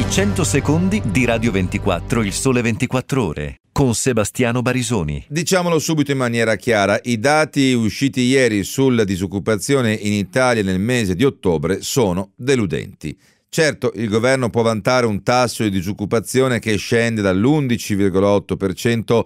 I 100 secondi di Radio 24, il Sole 24 Ore, con Sebastiano Barisoni. Diciamolo subito in maniera chiara, i dati usciti ieri sulla disoccupazione in Italia nel mese di ottobre sono deludenti. Certo, il governo può vantare un tasso di disoccupazione che scende dall'11,8%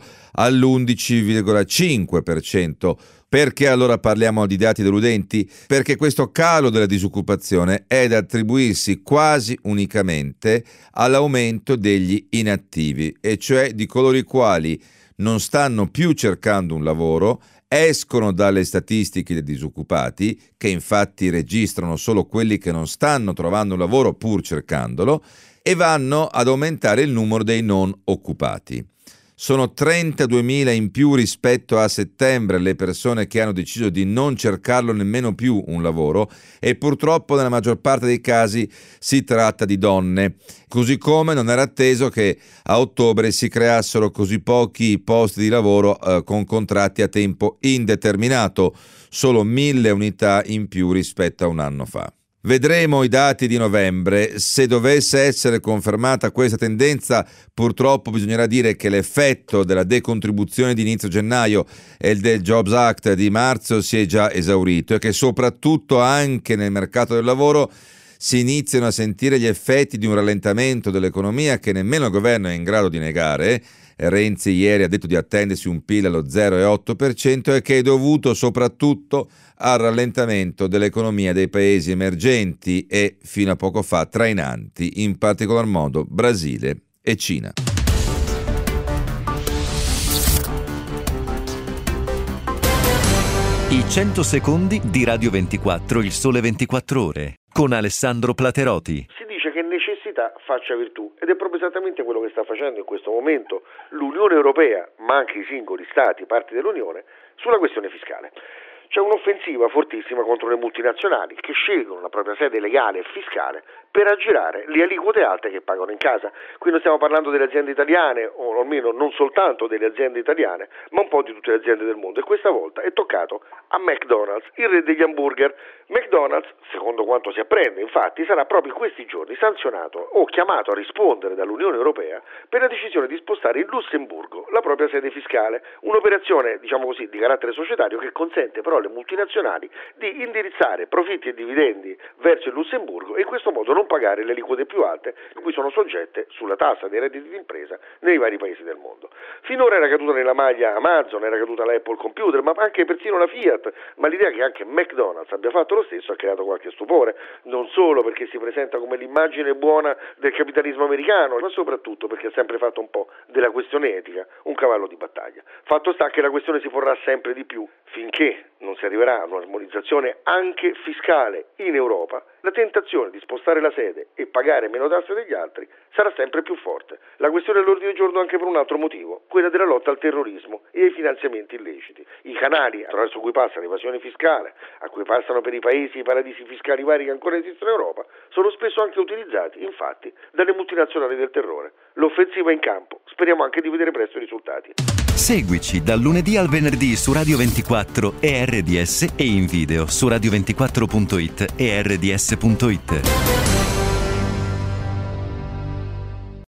all'11,5%. Perché allora parliamo di dati deludenti? Perché questo calo della disoccupazione è da attribuirsi quasi unicamente all'aumento degli inattivi, e cioè di coloro i quali non stanno più cercando un lavoro, escono dalle statistiche dei disoccupati, che infatti registrano solo quelli che non stanno trovando un lavoro pur cercandolo, e vanno ad aumentare il numero dei non occupati. Sono 32.000 in più rispetto a settembre le persone che hanno deciso di non cercarlo nemmeno più un lavoro, e purtroppo nella maggior parte dei casi si tratta di donne. Così come non era atteso che a ottobre si creassero così pochi posti di lavoro con contratti a tempo indeterminato, solo 1.000 unità in più rispetto a un anno fa. Vedremo i dati di novembre. Se dovesse essere confermata questa tendenza, purtroppo bisognerà dire che l'effetto della decontribuzione di inizio gennaio e del Jobs Act di marzo si è già esaurito, e che soprattutto anche nel mercato del lavoro si iniziano a sentire gli effetti di un rallentamento dell'economia che nemmeno il governo è in grado di negare. Renzi ieri ha detto di attendersi un PIL allo 0,8% e che è dovuto soprattutto al rallentamento dell'economia dei paesi emergenti e, fino a poco fa, trainanti, in particolar modo Brasile e Cina. I 100 secondi di Radio 24, il Sole 24 Ore, con Alessandro Plateroti. Si dice che necessità faccia virtù, ed è proprio esattamente quello che sta facendo in questo momento l'Unione Europea, ma anche i singoli Stati, parti dell'Unione, sulla questione fiscale. C'è un'offensiva fortissima contro le multinazionali che scelgono la propria sede legale e fiscale per aggirare le aliquote alte che pagano in casa. Qui non stiamo parlando delle aziende italiane, o almeno non soltanto delle aziende italiane, ma un po' di tutte le aziende del mondo. E questa volta è toccato a McDonald's, il re degli hamburger. McDonald's, secondo quanto si apprende, infatti, sarà proprio in questi giorni sanzionato o chiamato a rispondere dall'Unione Europea per la decisione di spostare in Lussemburgo la propria sede fiscale. Un'operazione, diciamo così, di carattere societario che consente però alle multinazionali di indirizzare profitti e dividendi verso il Lussemburgo e in questo modo non pagare le aliquote più alte a cui sono soggette sulla tassa dei redditi d'impresa nei vari paesi del mondo. Finora era caduta nella maglia Amazon, era caduta la Apple Computer, ma anche persino la Fiat, ma l'idea che anche McDonald's abbia fatto lo stesso ha creato qualche stupore, non solo perché si presenta come l'immagine buona del capitalismo americano, ma soprattutto perché ha sempre fatto un po' della questione etica un cavallo di battaglia. Fatto sta che la questione si porrà sempre di più finché non si arriverà a un'armonizzazione anche fiscale in Europa. La tentazione di spostare la sede e pagare meno tasse degli altri sarà sempre più forte. La questione è all'ordine del giorno anche per un altro motivo, quella della lotta al terrorismo e ai finanziamenti illeciti. I canali attraverso cui passa l'evasione fiscale, a cui passano per i paesi i paradisi fiscali vari che ancora esistono in Europa, sono spesso anche utilizzati, infatti, dalle multinazionali del terrore. L'offensiva è in campo, speriamo anche di vedere presto i risultati. Seguici dal lunedì al venerdì su Radio 24 e RDS, e in video su radio24.it e rds.it.